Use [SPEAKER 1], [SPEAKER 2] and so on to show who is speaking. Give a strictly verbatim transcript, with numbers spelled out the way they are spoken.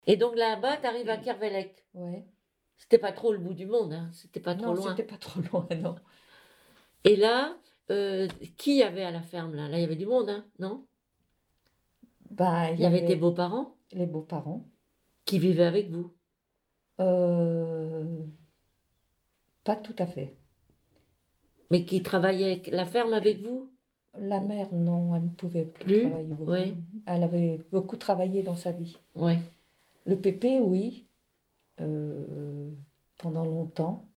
[SPEAKER 1] Et donc là-bas, tu arrives à Kervelec?
[SPEAKER 2] Ouais.
[SPEAKER 1] C'était pas trop le bout du monde, hein? C'était pas trop
[SPEAKER 2] Non,
[SPEAKER 1] loin?
[SPEAKER 2] c'était pas trop loin, non.
[SPEAKER 1] Et là, heu, qui y avait à la ferme, là? Là, il y avait du monde, hein, non?
[SPEAKER 2] Bah, il
[SPEAKER 1] Il
[SPEAKER 2] y
[SPEAKER 1] y avait tes
[SPEAKER 2] avait
[SPEAKER 1] beaux-parents?
[SPEAKER 2] les beaux-parents.
[SPEAKER 1] Qui vivaient avec vous?
[SPEAKER 2] Heu, pas tout à fait.
[SPEAKER 1] Mais qui travaillaient q la ferme avec vous?
[SPEAKER 2] La mère, non, elle ne pouvait plus
[SPEAKER 1] Plus?
[SPEAKER 2] travailler beaucoup.
[SPEAKER 1] Ouais.
[SPEAKER 2] Elle avait beaucoup travaillé dans sa vie.
[SPEAKER 1] Ouais.
[SPEAKER 2] Le pépé, oui, heu, pendant longtemps.